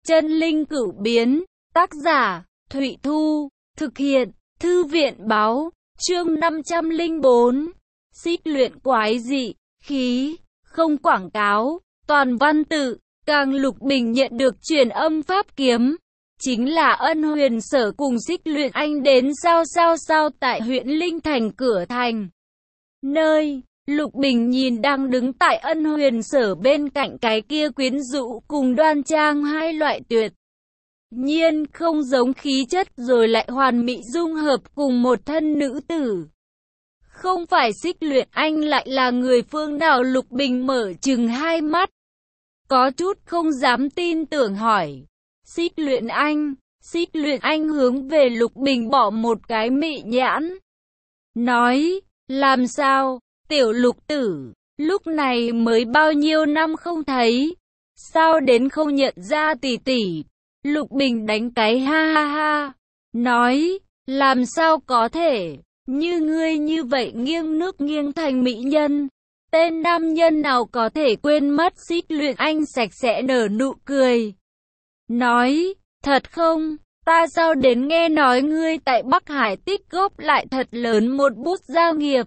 Chân linh cửu biến, tác giả, Thụy Thu, thực hiện, Thư viện báo, chương 504. Xích luyện quái dị, khí, không quảng cáo, toàn văn tự, càng Lục Bình nhận được truyền âm pháp kiếm. Chính là Ân Huyền Sở cùng Xích Luyện Anh đến sao tại huyện Linh Thành cửa thành. Nơi Lục Bình nhìn đang đứng tại Ân Huyền Sở bên cạnh cái kia quyến rũ cùng đoan trang hai loại tuyệt nhiên không giống khí chất rồi lại hoàn mỹ dung hợp cùng một thân nữ tử. Không phải Xích Luyện Anh lại là người phương nào? Lục Bình mở trừng hai mắt, có chút không dám tin tưởng hỏi. Xích Luyện Anh. Xích Luyện Anh hướng về Lục Bình bỏ một cái mị nhãn, nói, làm sao, tiểu Lục tử, lúc này mới bao nhiêu năm không thấy, sao đến không nhận ra tỷ tỷ? Lục Bình đánh cái ha ha ha, nói, làm sao có thể, như ngươi như vậy nghiêng nước nghiêng thành mỹ nhân, tên nam nhân nào có thể quên mất? Xích Luyện Anh sạch sẽ nở nụ cười, nói, thật không, ta sao đến nghe nói ngươi tại Bắc Hải tích góp lại thật lớn một bút gia nghiệp,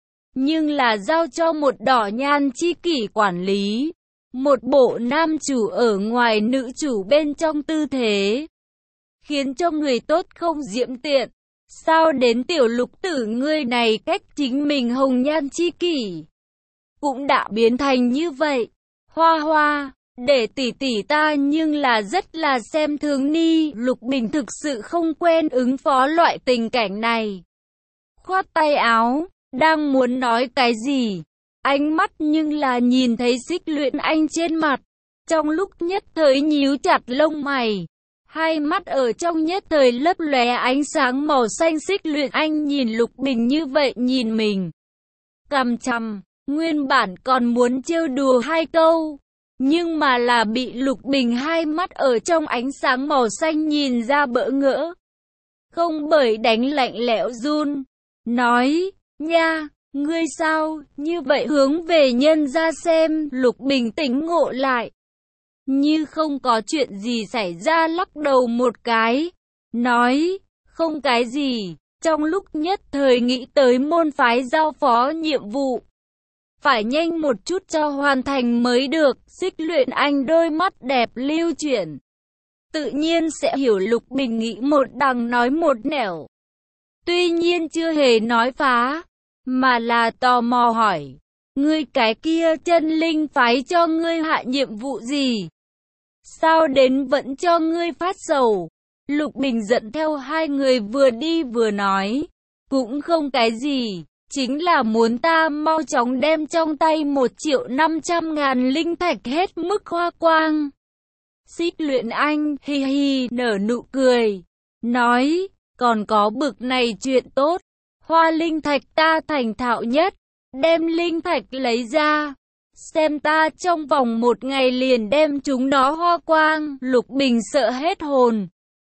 nhưng là giao cho một đỏ nhan chi kỷ quản lý, một bộ nam chủ ở ngoài nữ chủ bên trong tư thế, khiến cho người tốt không diễm tiện. Sao đến tiểu Lục tử ngươi này cách chính mình hồng nhan chi kỷ cũng đã biến thành như vậy? Hoa hoa, để tỷ tỷ ta nhưng là rất là xem thường ni. Lục Bình thực sự không quen ứng phó loại tình cảnh này, khoát tay áo, đang muốn nói cái gì, ánh mắt nhưng là nhìn thấy Xích Luyện Anh trên mặt, trong lúc nhất thời nhíu chặt lông mày, hai mắt ở trong nhất thời lấp lóe ánh sáng màu xanh. Xích Luyện Anh nhìn Lục Bình như vậy nhìn mình cằm chằm, nguyên bản còn muốn trêu đùa hai câu, nhưng mà là bị Lục Bình hai mắt ở trong ánh sáng màu xanh nhìn ra bỡ ngỡ, không bởi đánh lạnh lẽo run, nói, nha, ngươi sao, như vậy hướng về nhân ra xem. Lục Bình tỉnh ngộ lại, như không có chuyện gì xảy ra lắc đầu một cái, nói, không cái gì, trong lúc nhất thời nghĩ tới môn phái giao phó nhiệm vụ, phải nhanh một chút cho hoàn thành mới được. Xích Luyện Anh đôi mắt đẹp lưu chuyển, tự nhiên sẽ hiểu Lục Bình nghĩ một đằng nói một nẻo. Tuy nhiên chưa hề nói phá, mà là tò mò hỏi, ngươi cái kia chân linh phái cho ngươi hạ nhiệm vụ gì? Sao đến vẫn cho ngươi phát sầu? Lục Bình dẫn theo hai người vừa đi vừa nói, cũng không cái gì, chính là muốn ta mau chóng đem trong tay 1.500.000 linh thạch hết mức hoa quang. Xích Luyện Anh hi hi nở nụ cười, nói, còn có bực này chuyện tốt, hoa linh thạch ta thành thạo nhất, đem linh thạch lấy ra, xem ta trong vòng một ngày liền đem chúng nó hoa quang. Lục Bình sợ hết hồn,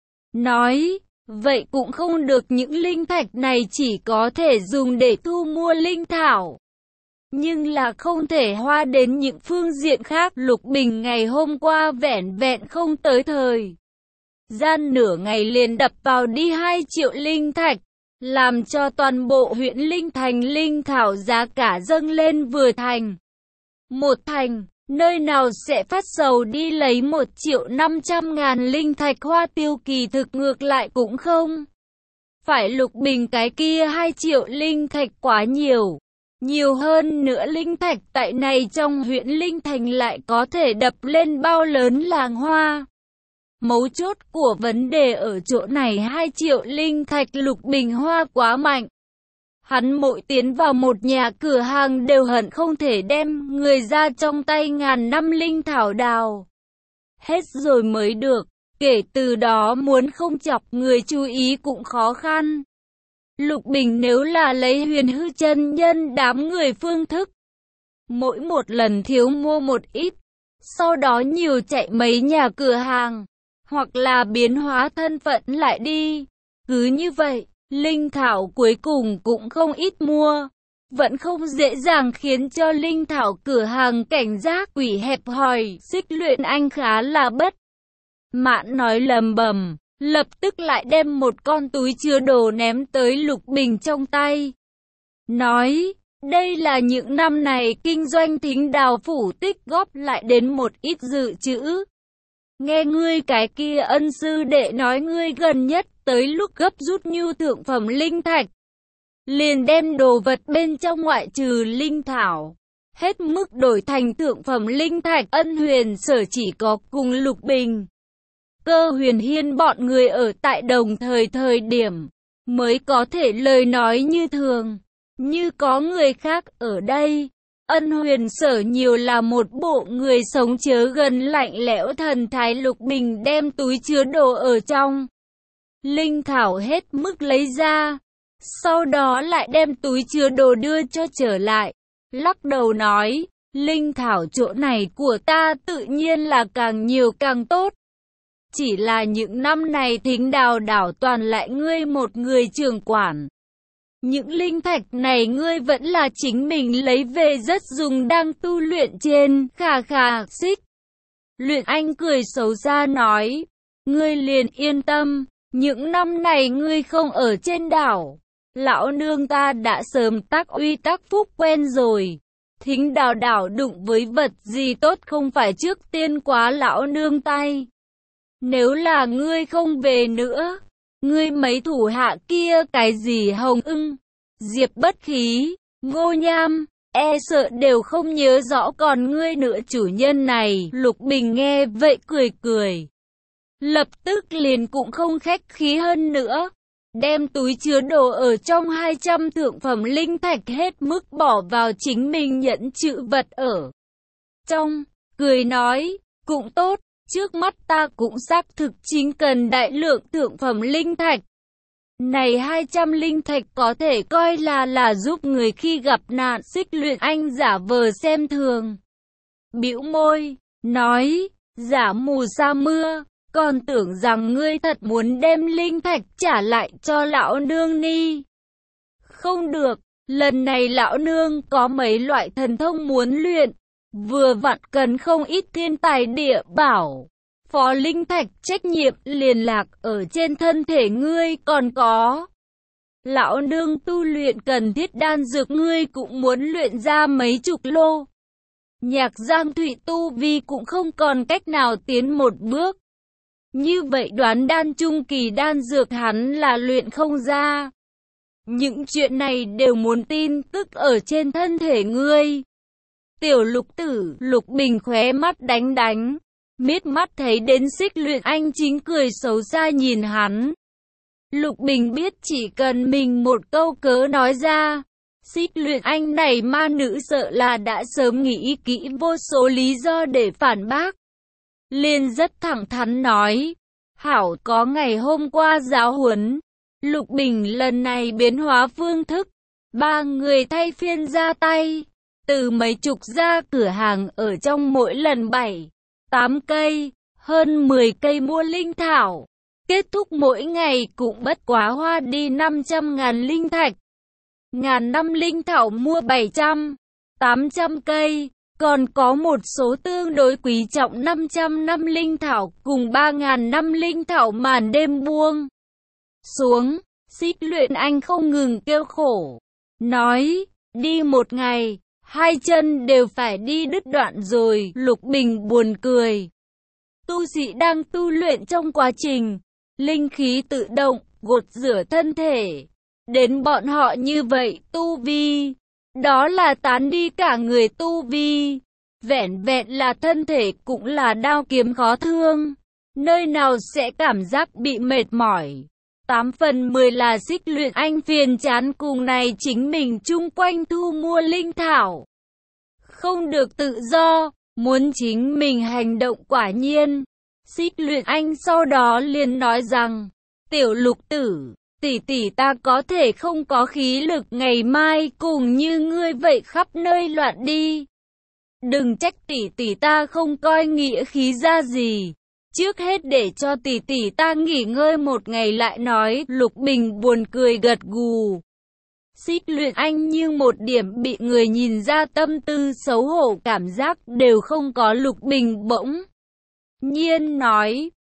nói, vậy cũng không được, những linh thạch này chỉ có thể dùng để thu mua linh thảo, nhưng là không thể hoa đến những phương diện khác. Lục Bình ngày hôm qua vẻn vẹn không tới thời gian nửa ngày liền đập vào đi 2 triệu linh thạch, làm cho toàn bộ huyện Linh Thành linh thảo giá cả dâng lên vừa thành một thành, nơi nào sẽ phát sầu đi lấy 1.500.000 linh thạch hoa tiêu. Kỳ thực ngược lại cũng không phải Lục Bình cái kia 2 triệu linh thạch quá nhiều, nhiều hơn nữa linh thạch tại này trong huyện Linh Thành lại có thể đập lên bao lớn làng hoa. Mấu chốt của vấn đề ở chỗ này, 2 triệu linh thạch Lục Bình hoa quá mạnh. Hắn mỗi tiến vào một nhà cửa hàng đều hận không thể đem người ra trong tay ngàn năm linh thảo đào hết rồi mới được, kể từ đó muốn không chọc người chú ý cũng khó khăn. Lục Bình nếu là lấy Huyền Hư chân nhân đám người phương thức, mỗi một lần thiếu mua một ít, sau đó nhiều chạy mấy nhà cửa hàng, hoặc là biến hóa thân phận lại đi, cứ như vậy, linh thảo cuối cùng cũng không ít mua, vẫn không dễ dàng khiến cho linh thảo cửa hàng cảnh giác quỷ hẹp hòi. Xích Luyện Anh khá là bất Mạn nói lầm bầm, lập tức lại đem một con túi chứa đồ ném tới Lục Bình trong tay. Nói, đây là những năm này kinh doanh Thính Đào phủ tích góp lại đến một ít dự trữ. Nghe ngươi cái kia ân sư đệ nói ngươi gần nhất tới lúc gấp rút nhu thượng phẩm linh thạch. Liền đem đồ vật bên trong ngoại trừ linh thảo, hết mức đổi thành thượng phẩm linh thạch. Ân Huyền Sở chỉ có cùng Lục Bình, Cơ Huyền Hiên bọn người ở tại đồng thời điểm, mới có thể lời nói như thường. Như có người khác ở đây, Ân Huyền Sở nhiều là một bộ người sống chớ gần lạnh lẽo thần thái. Lục Bình đem túi chứa đồ ở trong linh thảo hết mức lấy ra, sau đó lại đem túi chứa đồ đưa cho trở lại, lắc đầu nói, linh thảo chỗ này của ta tự nhiên là càng nhiều càng tốt. Chỉ là những năm này Thính Đào đảo toàn lại ngươi một người trưởng quản. Những linh thạch này ngươi vẫn là chính mình lấy về rất dùng đang tu luyện trên. Khà Xích Luyện Anh cười xấu xa nói, ngươi liền yên tâm, những năm này ngươi không ở trên đảo, lão nương ta đã sớm tác uy tác phúc quen rồi. Thính Đào đảo đụng với vật gì tốt không phải trước tiên quá lão nương tay. Nếu là ngươi không về nữa, ngươi mấy thủ hạ kia cái gì Hồng Ưng, Diệp Bất Khí, Ngô Nham, e sợ đều không nhớ rõ còn ngươi nữa chủ nhân này. Lục Bình nghe vậy cười. Lập tức liền cũng không khách khí hơn nữa. Đem túi chứa đồ ở trong 200 thượng phẩm linh thạch hết mức bỏ vào chính mình nhẫn trữ vật ở trong, cười nói, cũng tốt, trước mắt ta cũng xác thực chính cần đại lượng thượng phẩm linh thạch. Này 200 linh thạch có thể coi là giúp người khi gặp nạn. Xích Luyện Anh giả vờ xem thường, bĩu môi, nói, giả mù sa mưa, còn tưởng rằng ngươi thật muốn đem linh thạch trả lại cho lão nương ni. Không được, lần này lão nương có mấy loại thần thông muốn luyện, vừa vặn cần không ít thiên tài địa bảo. Phó linh thạch trách nhiệm liền lạc ở trên thân thể ngươi, còn có lão nương tu luyện cần thiết đan dược ngươi cũng muốn luyện ra mấy chục lô. Nhạc Giang Thụy tu vi cũng không còn cách nào tiến một bước. Như vậy đoán đan trung kỳ đan dược hắn là luyện không ra. Những chuyện này đều muốn tin tức ở trên thân thể ngươi. Tiểu Lục tử, Lục Bình khóe mắt đánh. Miết mắt thấy đến Xích Luyện Anh chính cười xấu xa nhìn hắn. Lục Bình biết chỉ cần mình một câu cớ nói ra, Xích Luyện Anh này ma nữ sợ là đã sớm nghĩ kỹ vô số lý do để phản bác. Liền rất thẳng thắn nói, hảo, có ngày hôm qua giáo huấn, Lục Bình lần này biến hóa phương thức, ba người thay phiên ra tay, từ mấy chục gia cửa hàng ở trong mỗi lần 7-8 cây, hơn 10 cây mua linh thảo, kết thúc mỗi ngày cũng bất quá hoa đi 500.000 linh thạch. Ngàn năm linh thảo mua 700-800 cây, còn có một số tương đối quý trọng 500 năm linh thảo cùng 3.000 năm linh thảo màn đêm buông xuống. Xích Luyện Anh không ngừng kêu khổ, nói, đi một ngày, hai chân đều phải đi đứt đoạn rồi. Lục Bình buồn cười. Tu sĩ đang tu luyện trong quá trình, linh khí tự động, gột rửa thân thể. Đến bọn họ như vậy, tu vi, đó là tán đi cả người tu vi. Vẹn vẹn là thân thể cũng là đao kiếm khó thương. Nơi nào sẽ cảm giác bị mệt mỏi. 8 phần 10 là Xích Luyện Anh phiền chán cùng này chính mình chung quanh thu mua linh thảo. Không được tự do, muốn chính mình hành động quả nhiên. Xích Luyện Anh sau đó liền nói rằng, Tiểu Lục tử, tỷ tỷ ta có thể không có khí lực ngày mai cùng như ngươi vậy khắp nơi loạn đi. Đừng trách tỷ tỷ ta không coi nghĩa khí ra gì. Trước hết để cho tỷ tỷ ta nghỉ ngơi một ngày lại nói. Lục Bình buồn cười gật gù. Xích Luyện Anh như một điểm bị người nhìn ra tâm tư xấu hổ cảm giác đều không có. Lục Bình bỗng nhiên nói,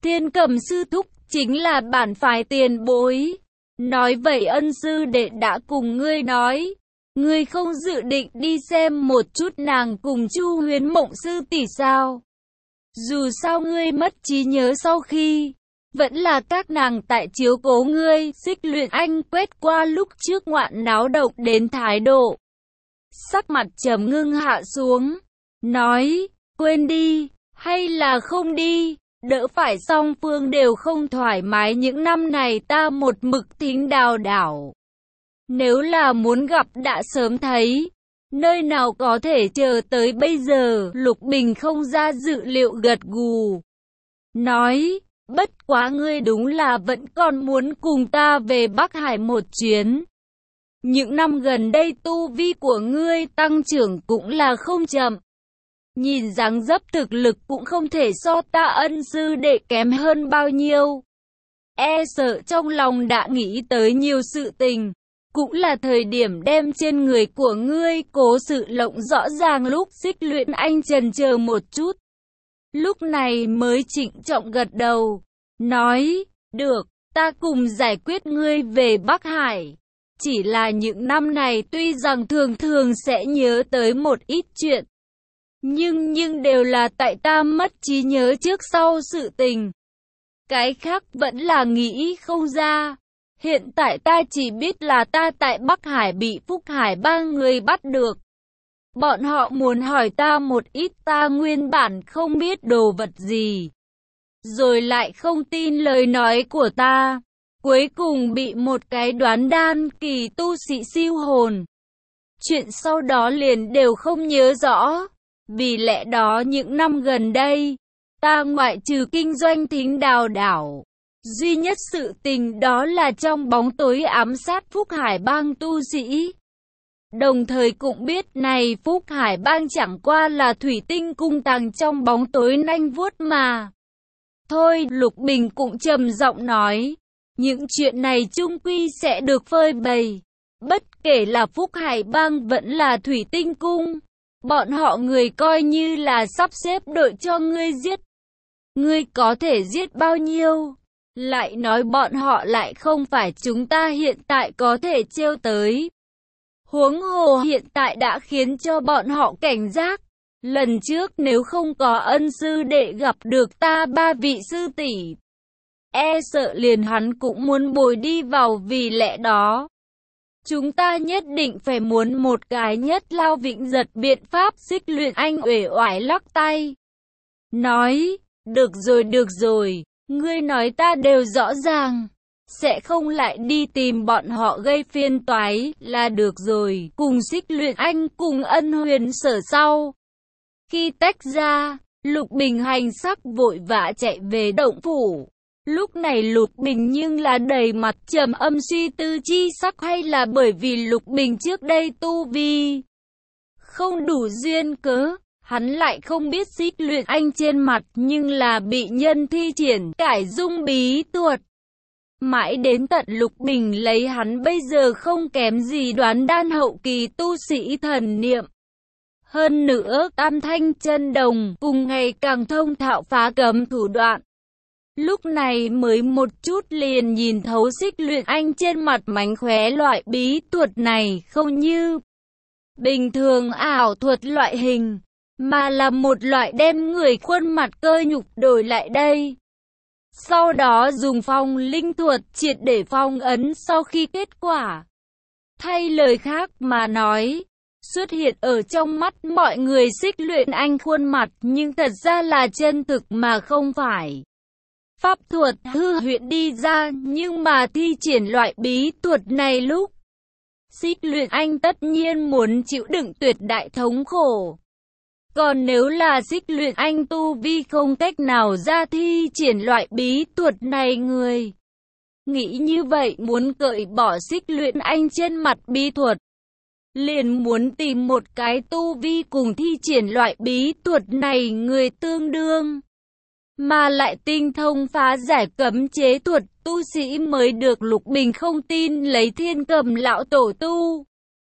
Thiên Cầm sư thúc chính là bản phái tiền bối. Nói vậy ân sư đệ đã cùng ngươi nói, ngươi không dự định đi xem một chút nàng cùng Chu Huyến Mộng sư tỷ sao? Dù sao ngươi mất trí nhớ sau khi, vẫn là các nàng tại chiếu cố ngươi. Xích Luyện Anh quét qua lúc trước ngoạn náo động đến thái độ, sắc mặt trầm ngưng hạ xuống, nói, quên đi, hay là không đi, đỡ phải song phương đều không thoải mái. Những năm này ta một mực thính đào đảo, nếu là muốn gặp đã sớm thấy, nơi nào có thể chờ tới bây giờ. Lục Bình không ra dự liệu gật gù, nói, bất quá ngươi đúng là vẫn còn muốn cùng ta về Bắc Hải một chuyến. Những năm gần đây tu vi của ngươi tăng trưởng cũng là không chậm. Nhìn dáng dấp thực lực cũng không thể so ta ân sư đệ kém hơn bao nhiêu. E sợ trong lòng đã nghĩ tới nhiều sự tình, cũng là thời điểm đem trên người của ngươi cố sự lộng rõ ràng. Lúc Xích Luyện Anh chần chờ một chút, lúc này mới trịnh trọng gật đầu, nói, được, ta cùng giải quyết ngươi về Bắc Hải. Chỉ là những năm này tuy rằng thường thường sẽ nhớ tới một ít chuyện, nhưng đều là tại ta mất trí nhớ trước sau sự tình. Cái khác vẫn là nghĩ không ra. Hiện tại ta chỉ biết là ta tại Bắc Hải bị Phúc Hải ba người bắt được. Bọn họ muốn hỏi ta một ít ta nguyên bản không biết đồ vật gì, rồi lại không tin lời nói của ta. Cuối cùng bị một cái đoán đan kỳ tu sĩ siêu hồn. Chuyện sau đó liền đều không nhớ rõ. Vì lẽ đó những năm gần đây, ta ngoại trừ kinh doanh thính đào đảo, duy nhất sự tình đó là trong bóng tối ám sát Phúc Hải bang tu sĩ. Đồng thời cũng biết này Phúc Hải bang chẳng qua là thủy tinh cung tàng trong bóng tối nanh vuốt mà thôi. Lục Bình cũng trầm giọng nói, những chuyện này chung quy sẽ được phơi bày. Bất kể là Phúc Hải bang vẫn là thủy tinh cung, bọn họ người coi như là sắp xếp đội cho ngươi giết. Ngươi có thể giết bao nhiêu? Lại nói bọn họ lại không phải chúng ta hiện tại có thể trêu tới. Huống hồ hiện tại đã khiến cho bọn họ cảnh giác. Lần trước nếu không có ân sư đệ gặp được ta ba vị sư tỷ, e sợ liền hắn cũng muốn bồi đi vào. Vì lẽ đó, chúng ta nhất định phải muốn một cái nhất lao vĩnh giật biện pháp. Xích Luyện Anh uể oải lắc tay, nói, được rồi, ngươi nói ta đều rõ ràng, sẽ không lại đi tìm bọn họ gây phiền toái là được rồi. Cùng Xích Luyện Anh cùng Ân Huyền Sở sau khi tách ra, Lục Bình hành sắc vội vã chạy về động phủ. Lúc này Lục Bình nhưng là đầy mặt trầm âm suy tư chi sắc, hay là bởi vì Lục Bình trước đây tu vi không đủ duyên cớ, hắn lại không biết Xích Luyện Anh trên mặt nhưng là bị nhân thi triển cải dung bí thuật. Mãi đến tận Lục Bình lấy hắn bây giờ không kém gì đoán đan hậu kỳ tu sĩ thần niệm. Hơn nữa tam thanh chân đồng cùng ngày càng thông thạo phá cấm thủ đoạn. Lúc này mới một chút liền nhìn thấu Xích Luyện Anh trên mặt mánh khóe loại bí thuật này không như bình thường ảo thuật loại hình, mà là một loại đem người khuôn mặt cơ nhục đổi lại đây. Sau đó dùng phong linh thuật triệt để phong ấn. Sau khi kết quả, thay lời khác mà nói, xuất hiện ở trong mắt mọi người Xích Luyện Anh khuôn mặt nhưng thật ra là chân thực mà không phải pháp thuật hư huyễn đi ra. Nhưng mà thi triển loại bí thuật này lúc, Xích Luyện Anh tất nhiên muốn chịu đựng tuyệt đại thống khổ. Còn nếu là Xích Luyện Anh tu vi không cách nào ra thi triển loại bí thuật này, người nghĩ như vậy muốn cởi bỏ Xích Luyện Anh trên mặt bí thuật, liền muốn tìm một cái tu vi cùng thi triển loại bí thuật này người tương đương, mà lại tinh thông phá giải cấm chế thuật tu sĩ mới được. Lục Bình không tin lấy Thiên Cầm lão tổ tu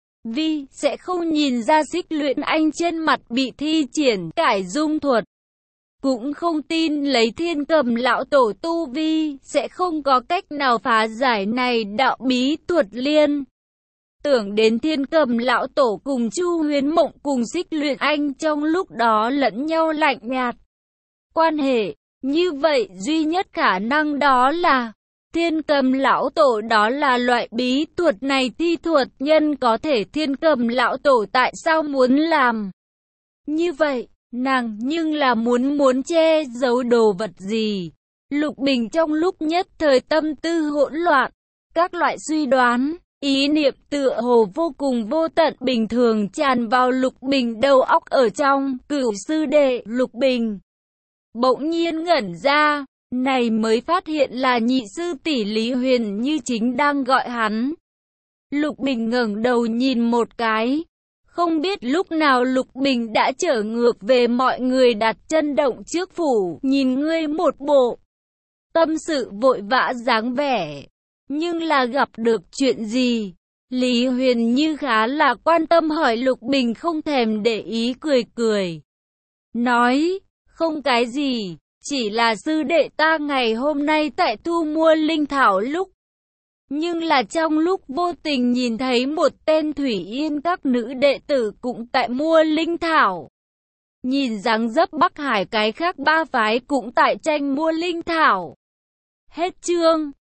vi sẽ không nhìn ra Xích Luyện Anh trên mặt bị thi triển cải dung thuật. cũng không tin lấy Thiên Cầm lão tổ tu vi, sẽ không có cách nào phá giải này đạo bí thuật liên. Tưởng đến Thiên Cầm lão tổ cùng Chu Huyến Mộng cùng Xích Luyện Anh trong lúc đó lẫn nhau lạnh nhạt. Quan hệ, như vậy duy nhất khả năng đó là Thiên Cầm lão tổ, đó là loại bí thuật này thi thuật nhân có thể. Thiên Cầm lão tổ tại sao muốn làm như vậy? Nàng nhưng là muốn che giấu đồ vật gì? Lục Bình trong lúc nhất thời tâm tư hỗn loạn, các loại suy đoán, ý niệm tựa hồ vô cùng vô tận bình thường tràn vào Lục Bình đầu óc ở trong. Cửu sư đệ, Lục Bình bỗng nhiên ngẩn ra, này mới phát hiện là nhị sư tỷ Lý Huyền Như chính đang gọi hắn. Lục Bình ngẩng đầu nhìn một cái, không biết lúc nào Lục Bình đã trở ngược về mọi người đặt chân động trước phủ, nhìn ngươi một bộ tâm sự vội vã dáng vẻ, nhưng là gặp được chuyện gì? Lý Huyền Như khá là quan tâm hỏi. Lục Bình không thèm để ý, cười cười, nói, không cái gì, chỉ là sư đệ ta ngày hôm nay tại thu mua linh thảo lúc, nhưng là trong lúc vô tình nhìn thấy một tên Thủy Yên các nữ đệ tử cũng tại mua linh thảo. Nhìn dáng dấp Bắc Hải cái khác ba phái cũng tại tranh mua linh thảo. Hết chương.